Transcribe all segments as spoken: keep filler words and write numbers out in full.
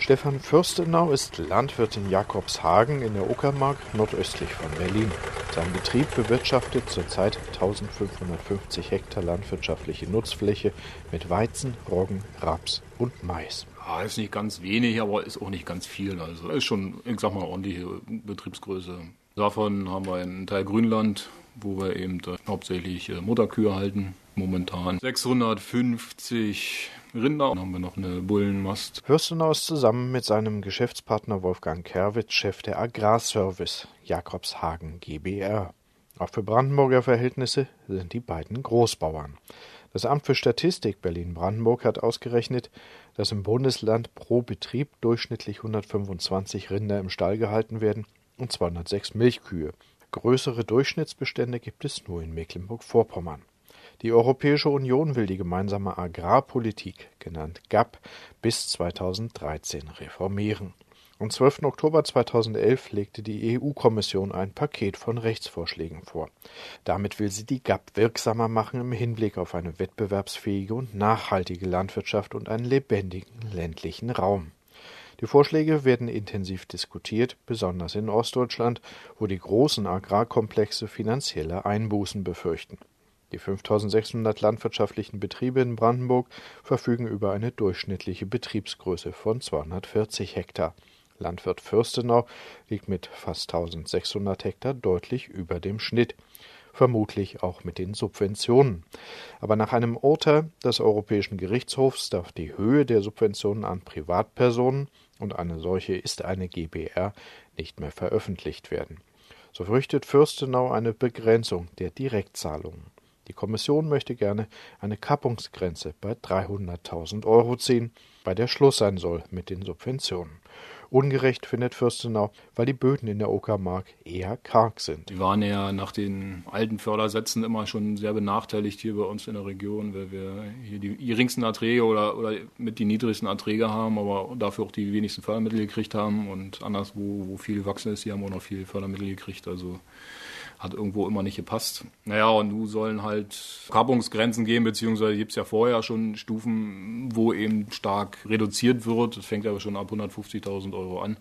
Stefan Fürstenau ist Landwirt in Jakobshagen in der Uckermark nordöstlich von Berlin. Sein Betrieb bewirtschaftet zurzeit eintausendfünfhundertfünfzig Hektar landwirtschaftliche Nutzfläche mit Weizen, Roggen, Raps und Mais. Ja, ist nicht ganz wenig, aber ist auch nicht ganz viel. Also ist schon, ich sag mal, ordentliche Betriebsgröße. Davon haben wir einen Teil Grünland, wo wir eben hauptsächlich Mutterkühe halten. Momentan sechshundertfünfzig Rinder. Dann haben wir noch eine Bullenmast. Fürstenau ist zusammen mit seinem Geschäftspartner Wolfgang Kerwitz Chef der Agrarservice Jakobshagen GbR. Auch für Brandenburger Verhältnisse sind die beiden Großbauern. Das Amt für Statistik Berlin-Brandenburg hat ausgerechnet, dass im Bundesland pro Betrieb durchschnittlich hundertfünfundzwanzig Rinder im Stall gehalten werden und zweihundertsechs Milchkühe. Größere Durchschnittsbestände gibt es nur in Mecklenburg-Vorpommern. Die Europäische Union will die gemeinsame Agrarpolitik, genannt G A P, bis zweitausenddreizehn reformieren. Am zwölften Oktober zweitausendelf legte die E U-Kommission ein Paket von Rechtsvorschlägen vor. Damit will sie die G A P wirksamer machen im Hinblick auf eine wettbewerbsfähige und nachhaltige Landwirtschaft und einen lebendigen ländlichen Raum. Die Vorschläge werden intensiv diskutiert, besonders in Ostdeutschland, wo die großen Agrarkomplexe finanzielle Einbußen befürchten. Die fünftausendsechshundert landwirtschaftlichen Betriebe in Brandenburg verfügen über eine durchschnittliche Betriebsgröße von zweihundertvierzig Hektar. Landwirt Fürstenau liegt mit fast eintausendsechshundert Hektar deutlich über dem Schnitt, vermutlich auch mit den Subventionen. Aber nach einem Urteil des Europäischen Gerichtshofs darf die Höhe der Subventionen an Privatpersonen, und eine solche ist eine GbR, nicht mehr veröffentlicht werden. So fürchtet Fürstenau eine Begrenzung der Direktzahlungen. Die Kommission möchte gerne eine Kappungsgrenze bei dreihunderttausend Euro ziehen, bei der Schluss sein soll mit den Subventionen. Ungerecht findet Fürstenau, weil die Böden in der Uckermark eher karg sind. Die waren ja nach den alten Fördersätzen immer schon sehr benachteiligt hier bei uns in der Region, weil wir hier die geringsten Erträge oder, oder mit die niedrigsten Erträge haben, aber dafür auch die wenigsten Fördermittel gekriegt haben. Und anderswo, wo viel gewachsen ist, hier haben wir auch noch viel Fördermittel gekriegt. Also hat irgendwo immer nicht gepasst. Naja, und nun sollen halt Kappungsgrenzen geben, beziehungsweise gibt es ja vorher schon Stufen, wo eben stark reduziert wird. Das fängt ja schon ab hundertfünfzigtausend Euro an.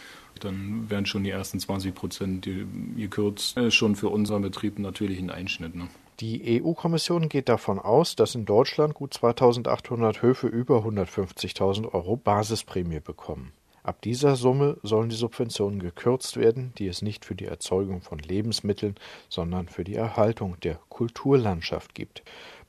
Dann werden schon die ersten zwanzig Prozent gekürzt. Das ist schon für unseren Betrieb natürlich ein Einschnitt. Ne? Die E U-Kommission geht davon aus, dass in Deutschland gut zweitausendachthundert Höfe über hundertfünfzigtausend Euro Basisprämie bekommen. Ab dieser Summe sollen die Subventionen gekürzt werden, die es nicht für die Erzeugung von Lebensmitteln, sondern für die Erhaltung der Kulturlandschaft gibt.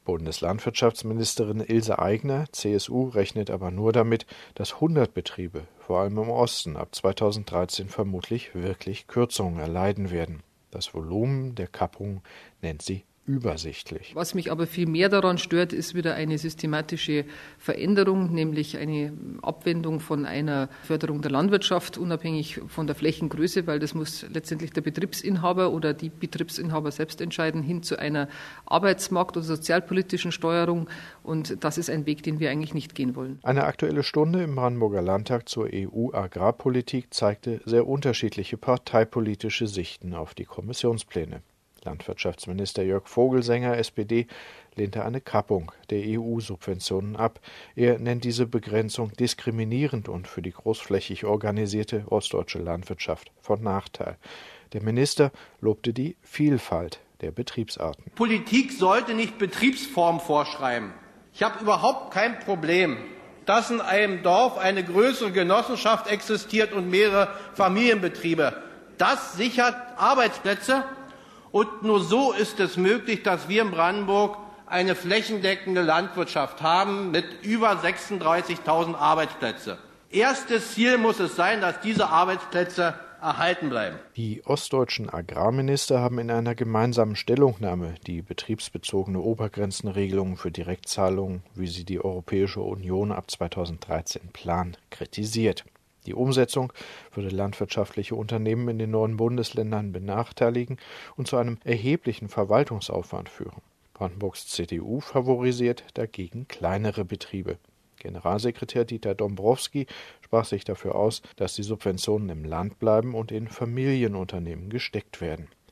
Bundeslandwirtschaftsministerin Ilse Aigner, C S U, rechnet aber nur damit, dass hundert Betriebe, vor allem im Osten, ab zweitausenddreizehn vermutlich wirklich Kürzungen erleiden werden. Das Volumen der Kappung nennt sie übersichtlich. Was mich aber viel mehr daran stört, ist wieder eine systematische Veränderung, nämlich eine Abwendung von einer Förderung der Landwirtschaft, unabhängig von der Flächengröße, weil das muss letztendlich der Betriebsinhaber oder die Betriebsinhaber selbst entscheiden, hin zu einer arbeitsmarkt- oder sozialpolitischen Steuerung. Und das ist ein Weg, den wir eigentlich nicht gehen wollen. Eine Aktuelle Stunde im Brandenburger Landtag zur E U-Agrarpolitik zeigte sehr unterschiedliche parteipolitische Sichten auf die Kommissionspläne. Landwirtschaftsminister Jörg Vogelsänger, S P D, lehnte eine Kappung der E U-Subventionen ab. Er nennt diese Begrenzung diskriminierend und für die großflächig organisierte ostdeutsche Landwirtschaft von Nachteil. Der Minister lobte die Vielfalt der Betriebsarten. Politik sollte nicht Betriebsform vorschreiben. Ich habe überhaupt kein Problem, dass in einem Dorf eine größere Genossenschaft existiert und mehrere Familienbetriebe. Das sichert Arbeitsplätze. Und nur so ist es möglich, dass wir in Brandenburg eine flächendeckende Landwirtschaft haben mit über sechsunddreißigtausend Arbeitsplätzen. Erstes Ziel muss es sein, dass diese Arbeitsplätze erhalten bleiben. Die ostdeutschen Agrarminister haben in einer gemeinsamen Stellungnahme die betriebsbezogene Obergrenzenregelung für Direktzahlungen, wie sie die Europäische Union ab zweitausenddreizehn plant, kritisiert. Die Umsetzung würde landwirtschaftliche Unternehmen in den neuen Bundesländern benachteiligen und zu einem erheblichen Verwaltungsaufwand führen. Brandenburgs C D U favorisiert dagegen kleinere Betriebe. Generalsekretär Dieter Dombrowski sprach sich dafür aus, dass die Subventionen im Land bleiben und in Familienunternehmen gesteckt werden.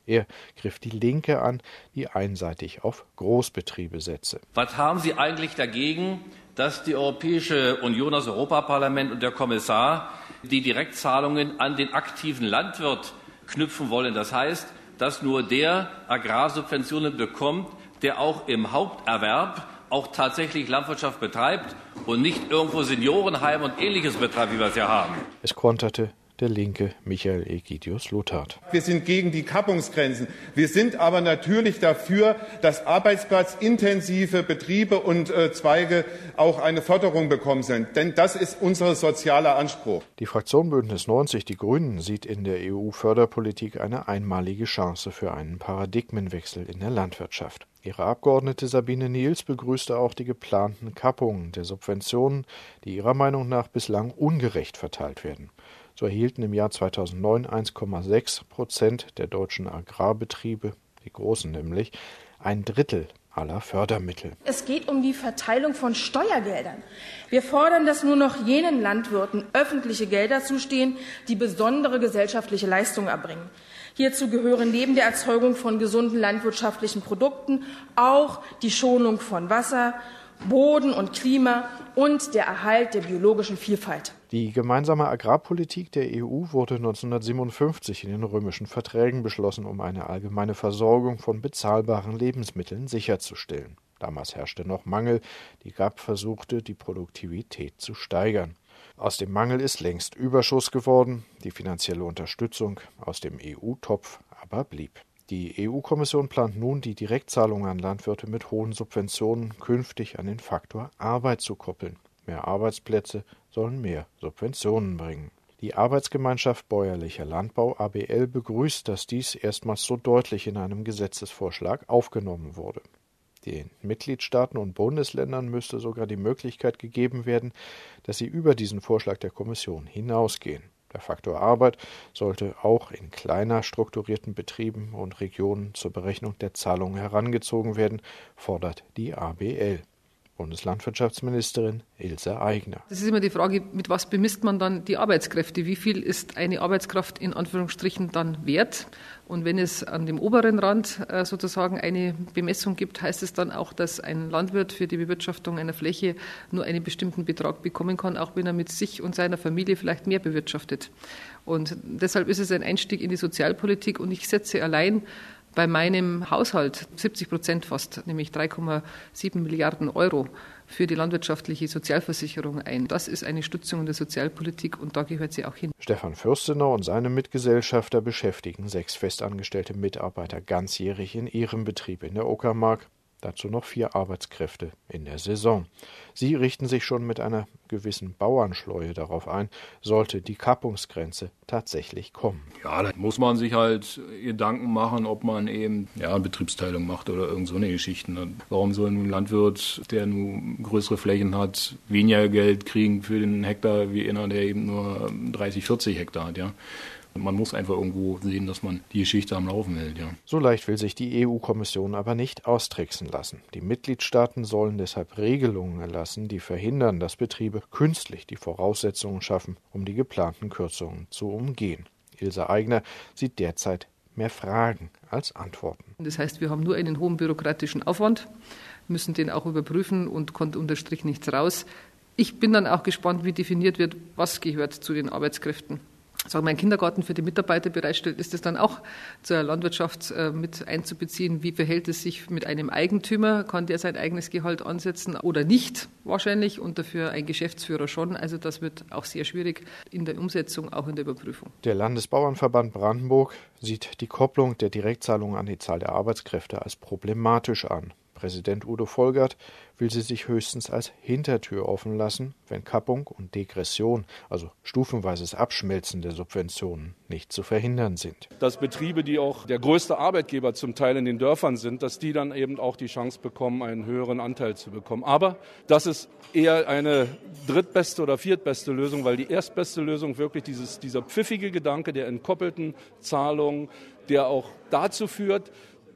Er griff die Linke an, die einseitig auf Großbetriebe setze. Was haben Sie eigentlich dagegen, dass die Europäische Union, das Europaparlament und der Kommissar die Direktzahlungen an den aktiven Landwirt knüpfen wollen? Das heißt, dass nur der Agrarsubventionen bekommt, der auch im Haupterwerb auch tatsächlich Landwirtschaft betreibt und nicht irgendwo Seniorenheim und Ähnliches betreibt, wie wir es ja haben. Es konterte der Linke Michael Egidius Lothard. Wir sind gegen die Kappungsgrenzen. Wir sind aber natürlich dafür, dass arbeitsplatzintensive Betriebe und äh, Zweige auch eine Förderung bekommen sind. Denn das ist unser sozialer Anspruch. Die Fraktion Bündnis neunzig Die Grünen sieht in der E U-Förderpolitik eine einmalige Chance für einen Paradigmenwechsel in der Landwirtschaft. Ihre Abgeordnete Sabine Niels begrüßte auch die geplanten Kappungen der Subventionen, die ihrer Meinung nach bislang ungerecht verteilt werden. So erhielten im Jahr zweitausendneun eins Komma sechs Prozent der deutschen Agrarbetriebe, die großen nämlich, ein Drittel aller Fördermittel. Es geht um die Verteilung von Steuergeldern. Wir fordern, dass nur noch jenen Landwirten öffentliche Gelder zustehen, die besondere gesellschaftliche Leistungen erbringen. Hierzu gehören neben der Erzeugung von gesunden landwirtschaftlichen Produkten auch die Schonung von Wasser, Boden und Klima und der Erhalt der biologischen Vielfalt. Die gemeinsame Agrarpolitik der E U wurde neunzehnhundertsiebenundfünfzig in den römischen Verträgen beschlossen, um eine allgemeine Versorgung von bezahlbaren Lebensmitteln sicherzustellen. Damals herrschte noch Mangel, die G A P versuchte, die Produktivität zu steigern. Aus dem Mangel ist längst Überschuss geworden, die finanzielle Unterstützung aus dem E U-Topf aber blieb. Die E U-Kommission plant nun, die Direktzahlungen an Landwirte mit hohen Subventionen künftig an den Faktor Arbeit zu koppeln. Mehr Arbeitsplätze sollen mehr Subventionen bringen. Die Arbeitsgemeinschaft Bäuerlicher Landbau A B L begrüßt, dass dies erstmals so deutlich in einem Gesetzesvorschlag aufgenommen wurde. Den Mitgliedstaaten und Bundesländern müsste sogar die Möglichkeit gegeben werden, dass sie über diesen Vorschlag der Kommission hinausgehen. Der Faktor Arbeit sollte auch in kleiner strukturierten Betrieben und Regionen zur Berechnung der Zahlungen herangezogen werden, fordert die A B L. Bundeslandwirtschaftsministerin Ilse Aigner. Das ist immer die Frage, mit was bemisst man dann die Arbeitskräfte? Wie viel ist eine Arbeitskraft in Anführungsstrichen dann wert? Und wenn es an dem oberen Rand äh, sozusagen eine Bemessung gibt, heißt es dann auch, dass ein Landwirt für die Bewirtschaftung einer Fläche nur einen bestimmten Betrag bekommen kann, auch wenn er mit sich und seiner Familie vielleicht mehr bewirtschaftet. Und deshalb ist es ein Einstieg in die Sozialpolitik und ich setze allein bei meinem Haushalt siebzig Prozent fast, nämlich drei Komma sieben Milliarden Euro für die landwirtschaftliche Sozialversicherung ein. Das ist eine Stützung der Sozialpolitik und da gehört sie auch hin. Stefan Fürstenau und seine Mitgesellschafter beschäftigen sechs festangestellte Mitarbeiter ganzjährig in ihrem Betrieb in der Uckermark. Dazu noch vier Arbeitskräfte in der Saison. Sie richten sich schon mit einer gewissen Bauernschleue darauf ein, sollte die Kappungsgrenze tatsächlich kommen. Ja, da muss man sich halt Gedanken machen, ob man eben ja, Betriebsteilung macht oder irgend so eine Geschichten. Warum soll nun ein Landwirt, der nun größere Flächen hat, weniger Geld kriegen für den Hektar wie einer, der eben nur dreißig, vierzig Hektar hat, ja? Man muss einfach irgendwo sehen, dass man die Geschichte am Laufen hält. Ja. So leicht will sich die E U-Kommission aber nicht austricksen lassen. Die Mitgliedstaaten sollen deshalb Regelungen erlassen, die verhindern, dass Betriebe künstlich die Voraussetzungen schaffen, um die geplanten Kürzungen zu umgehen. Ilse Aigner sieht derzeit mehr Fragen als Antworten. Das heißt, wir haben nur einen hohen bürokratischen Aufwand, müssen den auch überprüfen und kommt unter Strich nichts raus. Ich bin dann auch gespannt, wie definiert wird, was gehört zu den Arbeitskräften. Sagen wir, ein Kindergarten für die Mitarbeiter bereitstellt, ist es dann auch zur Landwirtschaft äh, mit einzubeziehen? Wie verhält es sich mit einem Eigentümer? Kann der sein eigenes Gehalt ansetzen oder nicht? Wahrscheinlich und dafür ein Geschäftsführer schon. Also das wird auch sehr schwierig in der Umsetzung, auch in der Überprüfung. Der Landesbauernverband Brandenburg sieht die Kopplung der Direktzahlungen an die Zahl der Arbeitskräfte als problematisch an. Präsident Udo Volgert will sie sich höchstens als Hintertür offen lassen, wenn Kappung und Degression, also stufenweises Abschmelzen der Subventionen, nicht zu verhindern sind. Dass Betriebe, die auch der größte Arbeitgeber zum Teil in den Dörfern sind, dass die dann eben auch die Chance bekommen, einen höheren Anteil zu bekommen. Aber das ist eher eine drittbeste oder viertbeste Lösung, weil die erstbeste Lösung wirklich dieses, dieser pfiffige Gedanke der entkoppelten Zahlungen, der auch dazu führt,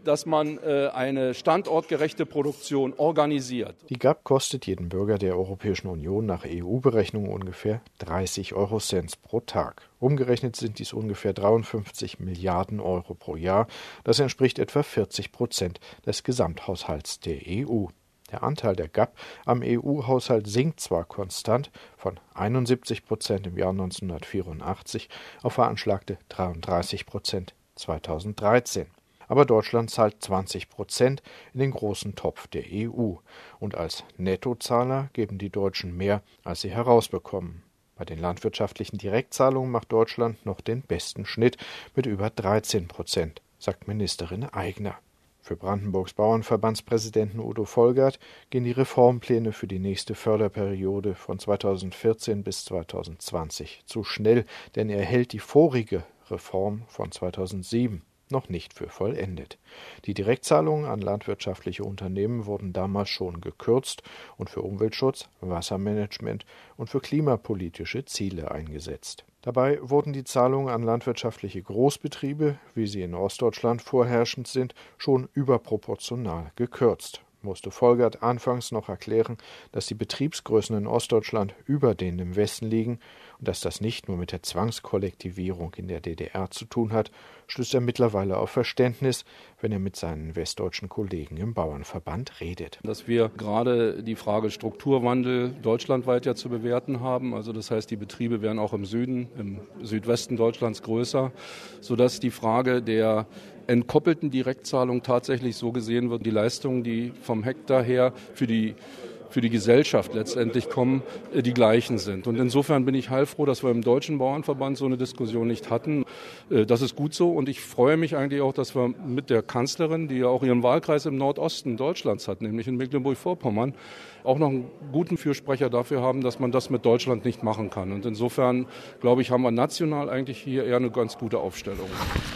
dass man äh, eine standortgerechte Produktion organisiert. Die G A B kostet jeden Bürger der Europäischen Union nach E U-Berechnung ungefähr dreißig Eurocents pro Tag. Umgerechnet sind dies ungefähr dreiundfünfzig Milliarden Euro pro Jahr. Das entspricht etwa vierzig Prozent des Gesamthaushalts der E U. Der Anteil der G A B am E U-Haushalt sinkt zwar konstant von einundsiebzig Prozent im Jahr neunzehnhundertvierundachtzig auf veranschlagte dreiunddreißig Prozent zweitausenddreizehn. Aber Deutschland zahlt zwanzig Prozent in den großen Topf der E U. Und als Nettozahler geben die Deutschen mehr, als sie herausbekommen. Bei den landwirtschaftlichen Direktzahlungen macht Deutschland noch den besten Schnitt mit über dreizehn Prozent, sagt Ministerin Aigner. Für Brandenburgs Bauernverbandspräsidenten Udo Volgert gehen die Reformpläne für die nächste Förderperiode von zweitausendvierzehn bis zweitausendzwanzig zu schnell, denn er hält die vorige Reform von zweitausendsieben noch nicht für vollendet. Die Direktzahlungen an landwirtschaftliche Unternehmen wurden damals schon gekürzt und für Umweltschutz, Wassermanagement und für klimapolitische Ziele eingesetzt. Dabei wurden die Zahlungen an landwirtschaftliche Großbetriebe, wie sie in Ostdeutschland vorherrschend sind, schon überproportional gekürzt. Musste Volgert anfangs noch erklären, dass die Betriebsgrößen in Ostdeutschland über denen im Westen liegen und dass das nicht nur mit der Zwangskollektivierung in der D D R zu tun hat, stößt er mittlerweile auf Verständnis, wenn er mit seinen westdeutschen Kollegen im Bauernverband redet. Dass wir gerade die Frage Strukturwandel deutschlandweit ja zu bewerten haben, also das heißt, die Betriebe werden auch im Süden, im Südwesten Deutschlands größer, sodass die Frage der entkoppelten Direktzahlung tatsächlich so gesehen wird, die Leistungen, die vom Hektar her für die für die Gesellschaft letztendlich kommen, die gleichen sind. Und insofern bin ich heilfroh, dass wir im Deutschen Bauernverband so eine Diskussion nicht hatten. Das ist gut so und ich freue mich eigentlich auch, dass wir mit der Kanzlerin, die ja auch ihren Wahlkreis im Nordosten Deutschlands hat, nämlich in Mecklenburg-Vorpommern, auch noch einen guten Fürsprecher dafür haben, dass man das mit Deutschland nicht machen kann. Und insofern, glaube ich, haben wir national eigentlich hier eher eine ganz gute Aufstellung.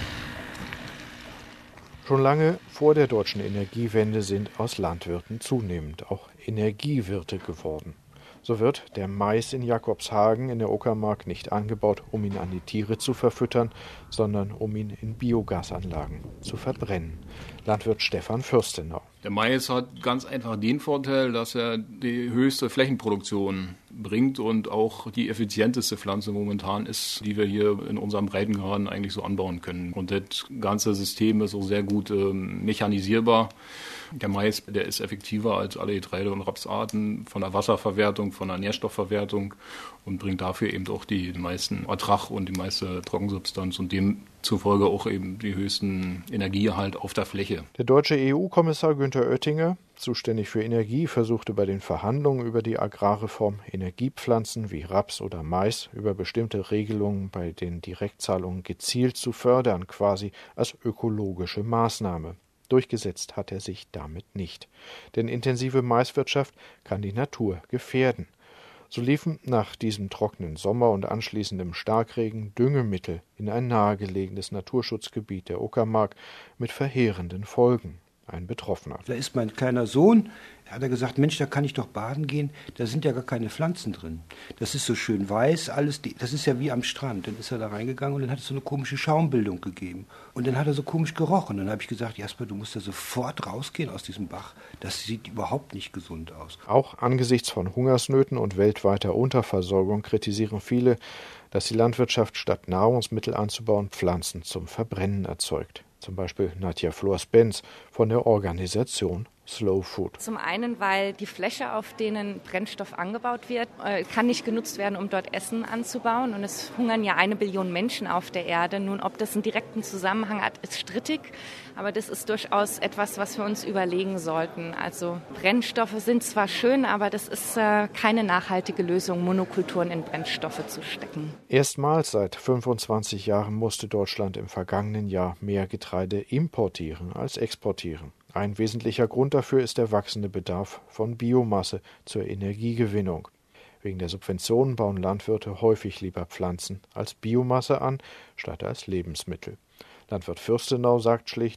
Schon lange vor der deutschen Energiewende sind aus Landwirten zunehmend auch Energiewirte geworden. So wird der Mais in Jakobshagen in der Uckermark nicht angebaut, um ihn an die Tiere zu verfüttern, sondern um ihn in Biogasanlagen zu verbrennen. Landwirt Stefan Fürstenau. Der Mais hat ganz einfach den Vorteil, dass er die höchste Flächenproduktion bringt und auch die effizienteste Pflanze momentan ist, die wir hier in unserem Breitengraden eigentlich so anbauen können. Und das ganze System ist auch sehr gut äh, mechanisierbar. Der Mais, der ist effektiver als alle Getreide- und Rapsarten von der Wasserverwertung, von der Nährstoffverwertung und bringt dafür eben auch die meisten Ertrag und die meiste Trockensubstanz und demzufolge auch eben die höchsten Energiegehalt auf der Fläche. Der deutsche E U-Kommissar Günther Oettinger, zuständig für Energie, versuchte bei den Verhandlungen über die Agrarreform Energiepflanzen wie Raps oder Mais über bestimmte Regelungen bei den Direktzahlungen gezielt zu fördern, quasi als ökologische Maßnahme. Durchgesetzt hat er sich damit nicht. Denn intensive Maiswirtschaft kann die Natur gefährden. So liefen nach diesem trockenen Sommer und anschließendem Starkregen Düngemittel in ein nahegelegenes Naturschutzgebiet der Uckermark mit verheerenden Folgen. Ein Betroffener. Da ist mein kleiner Sohn, da hat er gesagt, Mensch, da kann ich doch baden gehen, da sind ja gar keine Pflanzen drin. Das ist so schön weiß, alles, das ist ja wie am Strand. Dann ist er da reingegangen und dann hat es so eine komische Schaumbildung gegeben. Und dann hat er so komisch gerochen. Dann habe ich gesagt, Jasper, du musst da sofort rausgehen aus diesem Bach. Das sieht überhaupt nicht gesund aus. Auch angesichts von Hungersnöten und weltweiter Unterversorgung kritisieren viele, dass die Landwirtschaft statt Nahrungsmittel anzubauen, Pflanzen zum Verbrennen erzeugt. Zum Beispiel Nadja Flors-Benz von der Organisation Slow Food. Zum einen, weil die Fläche, auf denen Brennstoff angebaut wird, kann nicht genutzt werden, um dort Essen anzubauen. Und es hungern ja eine Billion Menschen auf der Erde. Nun, ob das einen direkten Zusammenhang hat, ist strittig. Aber das ist durchaus etwas, was wir uns überlegen sollten. Also Brennstoffe sind zwar schön, aber das ist äh, keine nachhaltige Lösung, Monokulturen in Brennstoffe zu stecken. Erstmals seit fünfundzwanzig Jahren musste Deutschland im vergangenen Jahr mehr Getreide importieren als exportieren. Ein wesentlicher Grund dafür ist der wachsende Bedarf von Biomasse zur Energiegewinnung. Wegen der Subventionen bauen Landwirte häufig lieber Pflanzen als Biomasse an, statt als Lebensmittel. Landwirt Fürstenau sagt schlicht,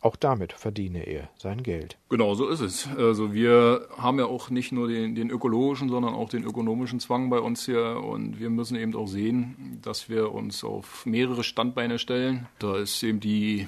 Auch damit verdiene er sein Geld. Genau, so ist es. Also wir haben ja auch nicht nur den, den ökologischen, sondern auch den ökonomischen Zwang bei uns hier. Und wir müssen eben auch sehen, dass wir uns auf mehrere Standbeine stellen. Da ist eben die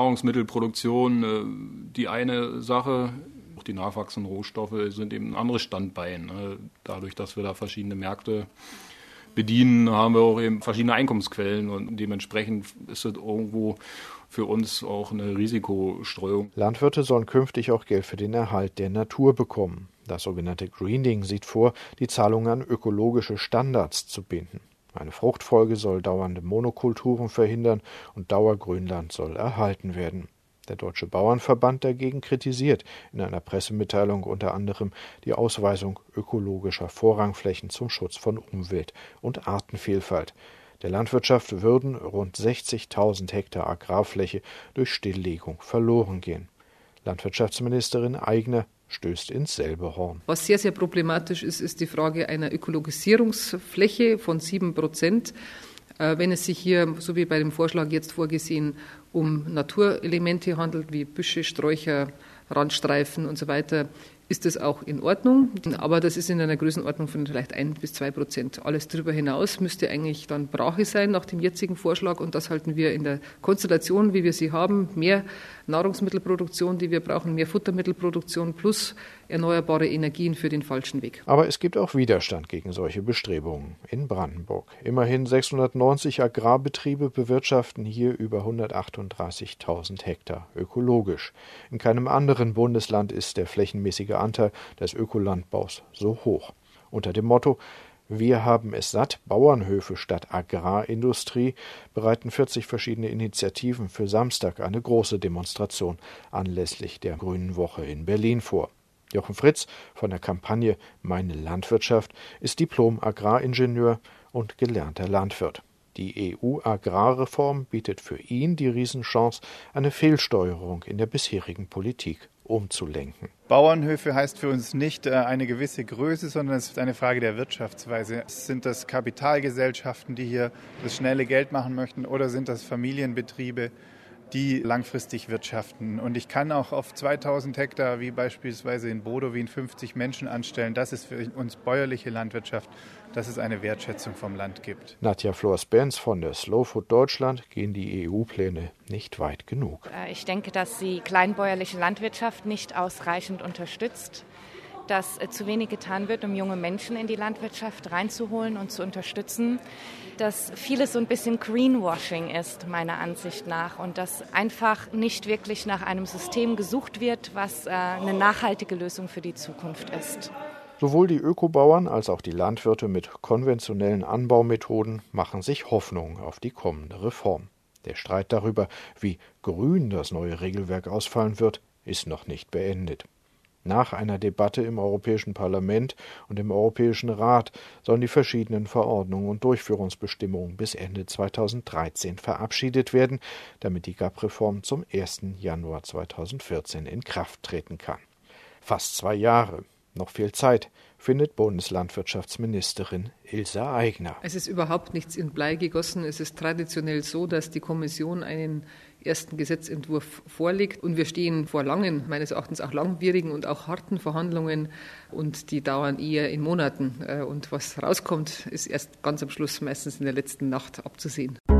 Nahrungsmittelproduktion die eine Sache. Auch die nachwachsenden Rohstoffe sind eben ein anderes Standbein. Dadurch, dass wir da verschiedene Märkte bedienen, haben wir auch eben verschiedene Einkommensquellen. Und dementsprechend ist es irgendwo für uns auch eine Risikostreuung. Landwirte sollen künftig auch Geld für den Erhalt der Natur bekommen. Das sogenannte Greening sieht vor, die Zahlungen an ökologische Standards zu binden. Eine Fruchtfolge soll dauernde Monokulturen verhindern und Dauergrünland soll erhalten werden. Der Deutsche Bauernverband dagegen kritisiert in einer Pressemitteilung unter anderem die Ausweisung ökologischer Vorrangflächen zum Schutz von Umwelt und Artenvielfalt. Der Landwirtschaft würden rund sechzigtausend Hektar Agrarfläche durch Stilllegung verloren gehen. Landwirtschaftsministerin Aigner stößt ins selbe Horn. Was sehr, sehr problematisch ist, ist die Frage einer Ökologisierungsfläche von sieben Prozent. Wenn es sich hier, so wie bei dem Vorschlag jetzt vorgesehen, um Naturelemente handelt, wie Büsche, Sträucher, Randstreifen und so weiter, ist das auch in Ordnung. Aber das ist in einer Größenordnung von vielleicht ein bis zwei Prozent. Alles darüber hinaus müsste eigentlich dann Brache sein nach dem jetzigen Vorschlag. Und das halten wir in der Konstellation, wie wir sie haben, mehr Nahrungsmittelproduktion, die wir brauchen, mehr Futtermittelproduktion plus erneuerbare Energien für den falschen Weg. Aber es gibt auch Widerstand gegen solche Bestrebungen in Brandenburg. Immerhin sechshundertneunzig Agrarbetriebe bewirtschaften hier über hundertachtunddreißigtausend Hektar ökologisch. In keinem anderen Bundesland ist der flächenmäßige Anteil des Ökolandbaus so hoch. Unter dem Motto „Wir haben es satt, Bauernhöfe statt Agrarindustrie“ bereiten vierzig verschiedene Initiativen für Samstag eine große Demonstration anlässlich der Grünen Woche in Berlin vor. Jochen Fritz von der Kampagne Meine Landwirtschaft ist Diplom-Agraringenieur und gelernter Landwirt. Die E U-Agrarreform bietet für ihn die Riesenchance, eine Fehlsteuerung in der bisherigen Politik umzulenken. Bauernhöfe heißt für uns nicht äh, eine gewisse Größe, sondern es ist eine Frage der Wirtschaftsweise. Sind das Kapitalgesellschaften, die hier das schnelle Geld machen möchten, oder sind das Familienbetriebe, die langfristig wirtschaften? Und ich kann auch auf zweitausend Hektar, wie beispielsweise in Bodowin, fünfzig Menschen anstellen. Das ist für uns bäuerliche Landwirtschaft, dass es eine Wertschätzung vom Land gibt. Nadja Flors-Benz von der Slow Food Deutschland gehen die E U-Pläne nicht weit genug. Ich denke, dass sie kleinbäuerliche Landwirtschaft nicht ausreichend unterstützt, dass zu wenig getan wird, um junge Menschen in die Landwirtschaft reinzuholen und zu unterstützen, dass vieles so ein bisschen Greenwashing ist, meiner Ansicht nach, und dass einfach nicht wirklich nach einem System gesucht wird, was äh, eine nachhaltige Lösung für die Zukunft ist. Sowohl die Ökobauern als auch die Landwirte mit konventionellen Anbaumethoden machen sich Hoffnung auf die kommende Reform. Der Streit darüber, wie grün das neue Regelwerk ausfallen wird, ist noch nicht beendet. Nach einer Debatte im Europäischen Parlament und im Europäischen Rat sollen die verschiedenen Verordnungen und Durchführungsbestimmungen bis Ende zweitausenddreizehn verabschiedet werden, damit die G A P-Reform zum ersten Januar zweitausendvierzehn in Kraft treten kann. Fast zwei Jahre. Noch viel Zeit, findet Bundeslandwirtschaftsministerin Ilse Aigner. Es ist überhaupt nichts in Blei gegossen. Es ist traditionell so, dass die Kommission einen ersten Gesetzentwurf vorlegt. Und wir stehen vor langen, meines Erachtens auch langwierigen und auch harten Verhandlungen. Und die dauern eher in Monaten. Und was rauskommt, ist erst ganz am Schluss, meistens in der letzten Nacht abzusehen.